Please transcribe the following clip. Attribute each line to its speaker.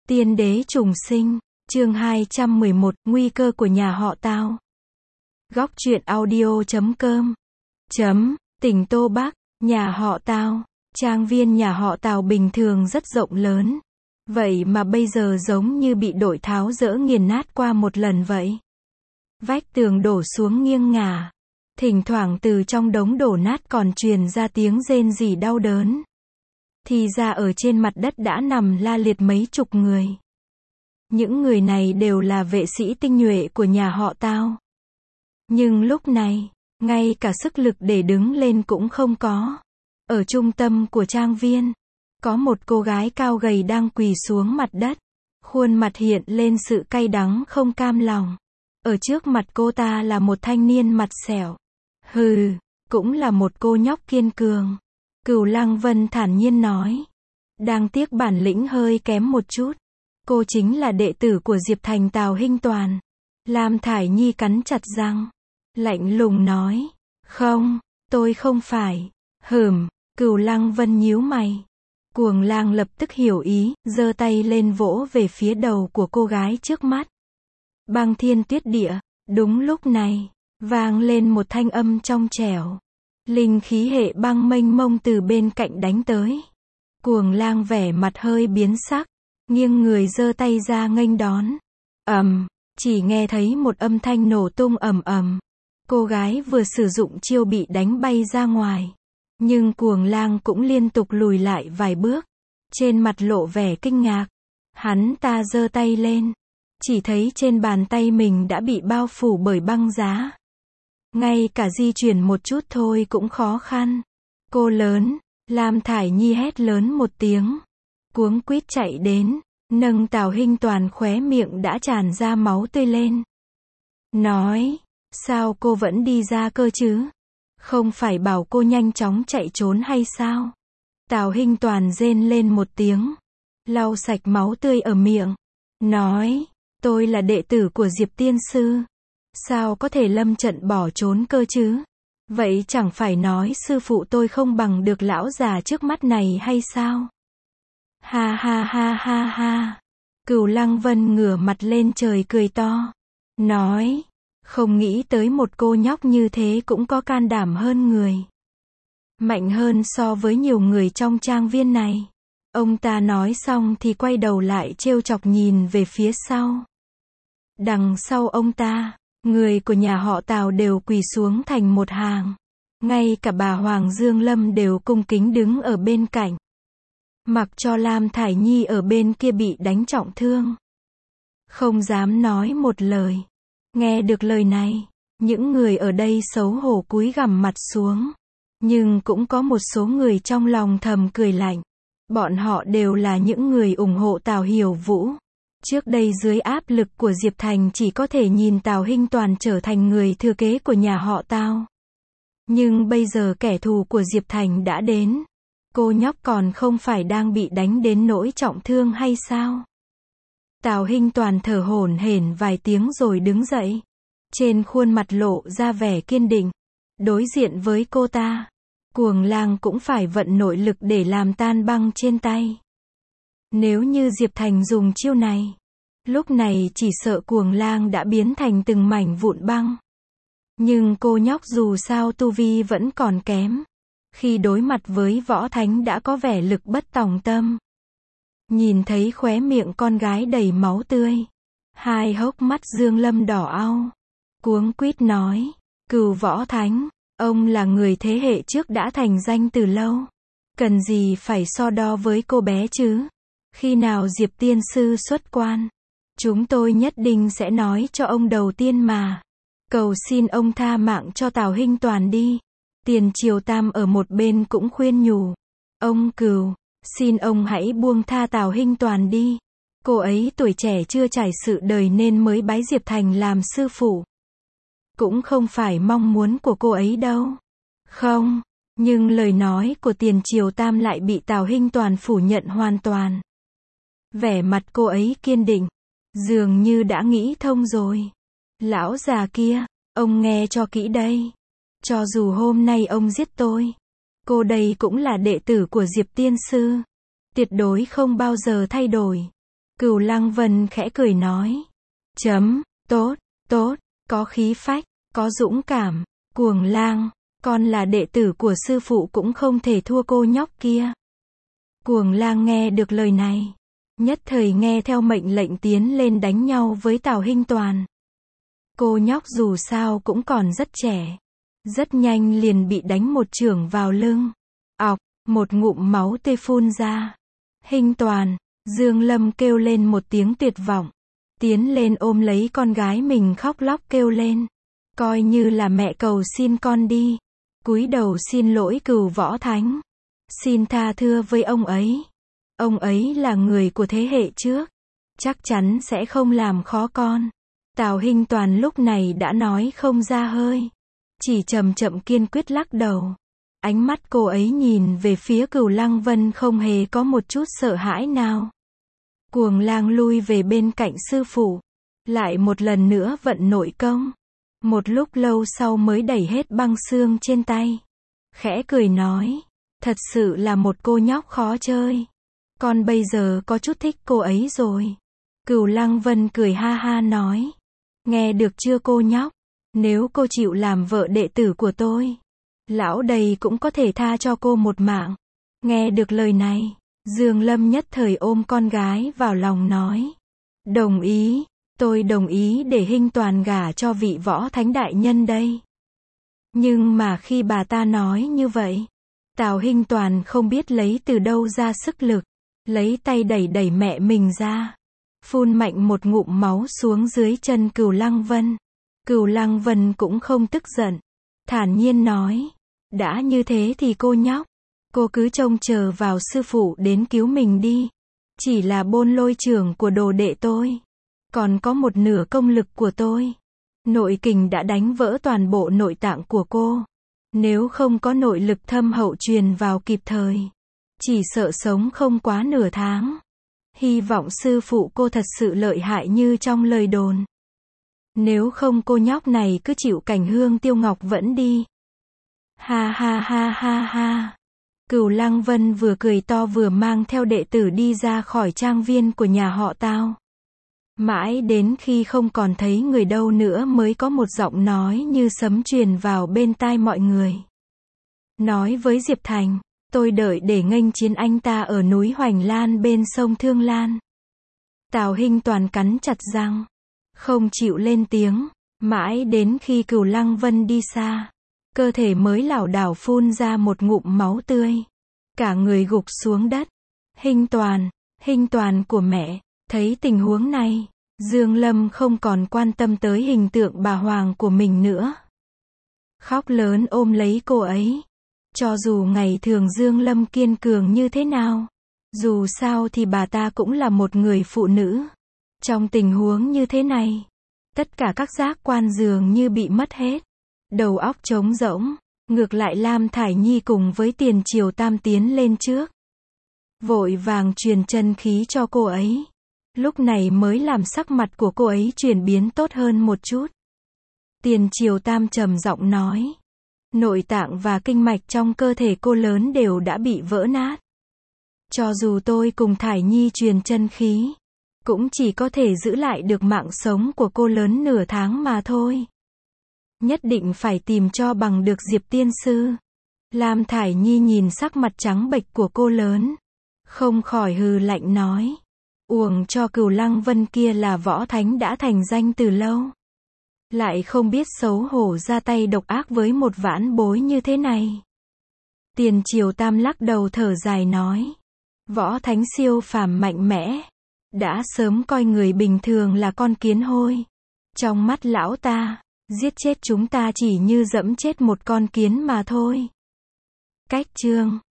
Speaker 1: Tiên đế trùng sinh, chương 211, nguy cơ của nhà họ Tào. Góc truyện audio.com. Tỉnh Tô Bắc, nhà họ Tào. Trang viên nhà họ Tào bình thường rất rộng lớn. Vậy mà bây giờ giống như bị đội tháo dỡ nghiền nát qua một lần vậy. Vách tường đổ xuống nghiêng ngả. Thỉnh thoảng từ trong đống đổ nát còn truyền ra tiếng rên rỉ đau đớn. Thì ra ở trên mặt đất đã nằm la liệt mấy chục người. Những người này đều là vệ sĩ tinh nhuệ của nhà họ Tào. Nhưng lúc này, ngay cả sức lực để đứng lên cũng không có. Ở trung tâm của trang viên, có một cô gái cao gầy đang quỳ xuống mặt đất. Khuôn mặt hiện lên sự cay đắng không cam lòng. Ở trước mặt cô ta là một thanh niên mặt sẹo. Hừ, cũng là một cô nhóc kiên cường. Cửu Lăng Vân thản nhiên nói. Đáng tiếc bản lĩnh hơi kém một chút. Cô chính là đệ tử của Diệp Thành Tào Hinh Toàn. Lam Thải Nhi cắn chặt răng. Lạnh lùng nói. Không, tôi không phải. Cửu Lăng Vân nhíu mày. Cuồng Lang lập tức hiểu ý, giơ tay lên vỗ về phía đầu của cô gái trước mắt. Băng thiên tuyết địa. Đúng lúc này, vang lên một thanh âm trong trẻo. Linh khí hệ băng mênh mông từ bên cạnh đánh tới. Cuồng Lang vẻ mặt hơi biến sắc, nghiêng người giơ tay ra nghênh đón. Chỉ nghe thấy một âm thanh nổ tung ầm ầm. Cô gái vừa sử dụng chiêu bị đánh bay ra ngoài. Nhưng Cuồng Lang cũng liên tục lùi lại vài bước. Trên mặt lộ vẻ kinh ngạc. Hắn ta giơ tay lên. Chỉ thấy trên bàn tay mình đã bị bao phủ bởi băng giá. Ngay cả di chuyển một chút thôi cũng khó khăn. Cô lớn, Lam Thải Nhi hét lớn một tiếng. Cuống quýt chạy đến, nâng Tào Hinh Toàn khóe miệng đã tràn ra máu tươi lên. Nói, sao cô vẫn đi ra cơ chứ? Không phải bảo cô nhanh chóng chạy trốn hay sao? Tào Hinh Toàn rên lên một tiếng. Lau sạch máu tươi ở miệng. Nói, tôi là đệ tử của Diệp Tiên Sư. Sao có thể lâm trận bỏ trốn cơ chứ? Vậy chẳng phải nói sư phụ tôi không bằng được lão già trước mắt này hay sao? Ha ha ha ha ha. Cửu Lăng Vân ngửa mặt lên trời cười to. Nói, không nghĩ tới một cô nhóc như thế cũng có can đảm hơn người. Mạnh hơn so với nhiều người trong trang viên này. Ông ta nói xong thì quay đầu lại trêu chọc nhìn về phía sau. Đằng sau ông ta, người của nhà họ Tào đều quỳ xuống thành một hàng. Ngay cả bà Hoàng Dương Lâm đều cung kính đứng ở bên cạnh. Mặc cho Lam Thải Nhi ở bên kia bị đánh trọng thương. Không dám nói một lời. Nghe được lời này, những người ở đây xấu hổ cúi gằm mặt xuống. Nhưng cũng có một số người trong lòng thầm cười lạnh. Bọn họ đều là những người ủng hộ Tào Hiểu Vũ. Trước đây dưới áp lực của Diệp Thành chỉ có thể nhìn Tào Hinh Toàn trở thành người thừa kế của nhà họ Tào. Nhưng bây giờ kẻ thù của Diệp Thành đã đến. Cô nhóc còn không phải đang bị đánh đến nỗi trọng thương hay sao? Tào Hinh Toàn thở hổn hển vài tiếng rồi đứng dậy. Trên khuôn mặt lộ ra vẻ kiên định. Đối diện với cô ta, Cuồng Lang cũng phải vận nội lực để làm tan băng trên tay. Nếu như Diệp Thành dùng chiêu này, lúc này chỉ sợ Cuồng Lang đã biến thành từng mảnh vụn băng. Nhưng cô nhóc dù sao tu vi vẫn còn kém. Khi đối mặt với võ thánh đã có vẻ lực bất tòng tâm. Nhìn thấy khóe miệng con gái đầy máu tươi. Hai hốc mắt Dương Lâm đỏ au. Cuống quýt nói. Cửu võ thánh, ông là người thế hệ trước đã thành danh từ lâu. Cần gì phải so đo với cô bé chứ? Khi nào Diệp Tiên Sư xuất quan, chúng tôi nhất định sẽ nói cho ông đầu tiên mà. Cầu xin ông tha mạng cho Tào Hinh Toàn đi. Tiền Triều Tam ở một bên cũng khuyên nhủ. Ông Cửu, xin ông hãy buông tha Tào Hinh Toàn đi. Cô ấy tuổi trẻ chưa trải sự đời nên mới bái Diệp Thành làm sư phụ. Cũng không phải mong muốn của cô ấy đâu. Không, nhưng lời nói của Tiền Triều Tam lại bị Tào Hinh Toàn phủ nhận hoàn toàn. Vẻ mặt cô ấy kiên định, dường như đã nghĩ thông rồi. Lão già kia, ông nghe cho kỹ đây. Cho dù hôm nay ông giết tôi, cô đây cũng là đệ tử của Diệp Tiên Sư. Tuyệt đối không bao giờ thay đổi. Cửu Lăng Vân khẽ cười nói. Tốt, tốt, có khí phách, có dũng cảm, Cuồng Lang, con là đệ tử của sư phụ cũng không thể thua cô nhóc kia. Cuồng Lang nghe được lời này, nhất thời nghe theo mệnh lệnh tiến lên đánh nhau với Tào Hinh Toàn. Cô nhóc dù sao cũng còn rất trẻ, rất nhanh liền bị đánh một chưởng vào lưng. Ọc, một ngụm máu tươi phun ra. Hinh Toàn, Dương Lâm kêu lên một tiếng tuyệt vọng, tiến lên ôm lấy con gái mình khóc lóc kêu lên, coi như là mẹ cầu xin con đi, cúi đầu xin lỗi Cửu Võ Thánh, xin tha thứ với ông ấy là người của thế hệ trước, chắc chắn sẽ không làm khó con. Tào Hinh Toàn lúc này đã nói không ra hơi, chỉ chậm chậm kiên quyết lắc đầu. Ánh mắt cô ấy nhìn về phía Cửu Lăng Vân không hề có một chút sợ hãi nào. Cuồng Lang lui về bên cạnh sư phụ, lại một lần nữa vận nội công. Một lúc lâu sau mới đẩy hết băng xương trên tay. Khẽ cười nói, thật sự là một cô nhóc khó chơi. Con bây giờ có chút thích cô ấy rồi. Cửu Lăng Vân cười ha ha nói, nghe được chưa cô nhóc, nếu cô chịu làm vợ đệ tử của tôi, lão đây cũng có thể tha cho cô một mạng. Nghe được lời này, Dương Lâm nhất thời ôm con gái vào lòng nói, đồng ý, tôi đồng ý để Hinh Toàn gả cho vị võ thánh đại nhân đây. Nhưng mà khi bà ta nói như vậy, Tào Hinh Toàn không biết lấy từ đâu ra sức lực, lấy tay đẩy đẩy mẹ mình ra, phun mạnh một ngụm máu xuống dưới chân Cửu Lăng Vân. Cửu Lăng Vân cũng không tức giận, thản nhiên nói, đã như thế thì cô nhóc, cô cứ trông chờ vào sư phụ đến cứu mình đi. Chỉ là Bôn Lôi trưởng của đồ đệ tôi, còn có một nửa công lực của tôi. Nội kình đã đánh vỡ toàn bộ nội tạng của cô. Nếu không có nội lực thâm hậu truyền vào kịp thời, chỉ sợ sống không quá nửa tháng. Hy vọng sư phụ cô thật sự lợi hại như trong lời đồn. Nếu không cô nhóc này cứ chịu cảnh Hương Tiêu Ngọc vẫn đi. Ha ha ha ha ha. Cửu Lăng Vân vừa cười to vừa mang theo đệ tử đi ra khỏi trang viên của nhà họ Tào. Mãi đến khi không còn thấy người đâu nữa mới có một giọng nói như sấm truyền vào bên tai mọi người. Nói với Diệp Thành, tôi đợi để nghênh chiến anh ta ở núi Hoành Lan bên sông Thương Lan. Tào Hinh Toàn cắn chặt răng, không chịu lên tiếng, mãi đến khi Cửu Lăng Vân đi xa, cơ thể mới lảo đảo phun ra một ngụm máu tươi, cả người gục xuống đất. Hinh Toàn của mẹ. Thấy tình huống này, Dương Lâm không còn quan tâm tới hình tượng bà Hoàng của mình nữa. Khóc lớn ôm lấy cô ấy. Cho dù ngày thường Dương Lâm kiên cường như thế nào, dù sao thì bà ta cũng là một người phụ nữ. Trong tình huống như thế này, tất cả các giác quan dường như bị mất hết. Đầu óc trống rỗng, ngược lại Lam Thải Nhi cùng với Tiền Triều Tam tiến lên trước. Vội vàng truyền chân khí cho cô ấy. Lúc này mới làm sắc mặt của cô ấy chuyển biến tốt hơn một chút. Tiền Triều Tam trầm giọng nói, nội tạng và kinh mạch trong cơ thể cô lớn đều đã bị vỡ nát. Cho dù tôi cùng Thải Nhi truyền chân khí, cũng chỉ có thể giữ lại được mạng sống của cô lớn nửa tháng mà thôi. Nhất định phải tìm cho bằng được Diệp tiên sư. Lam Thải Nhi nhìn sắc mặt trắng bệch của cô lớn, không khỏi hừ lạnh nói, uổng cho Cửu Lăng Vân kia là võ thánh đã thành danh từ lâu, lại không biết xấu hổ ra tay độc ác với một vãn bối như thế này. Tiền Triều Tam lắc đầu thở dài nói, võ thánh siêu phàm mạnh mẽ, đã sớm coi người bình thường là con kiến hôi. Trong mắt lão ta, giết chết chúng ta chỉ như dẫm chết một con kiến mà thôi. Cách chương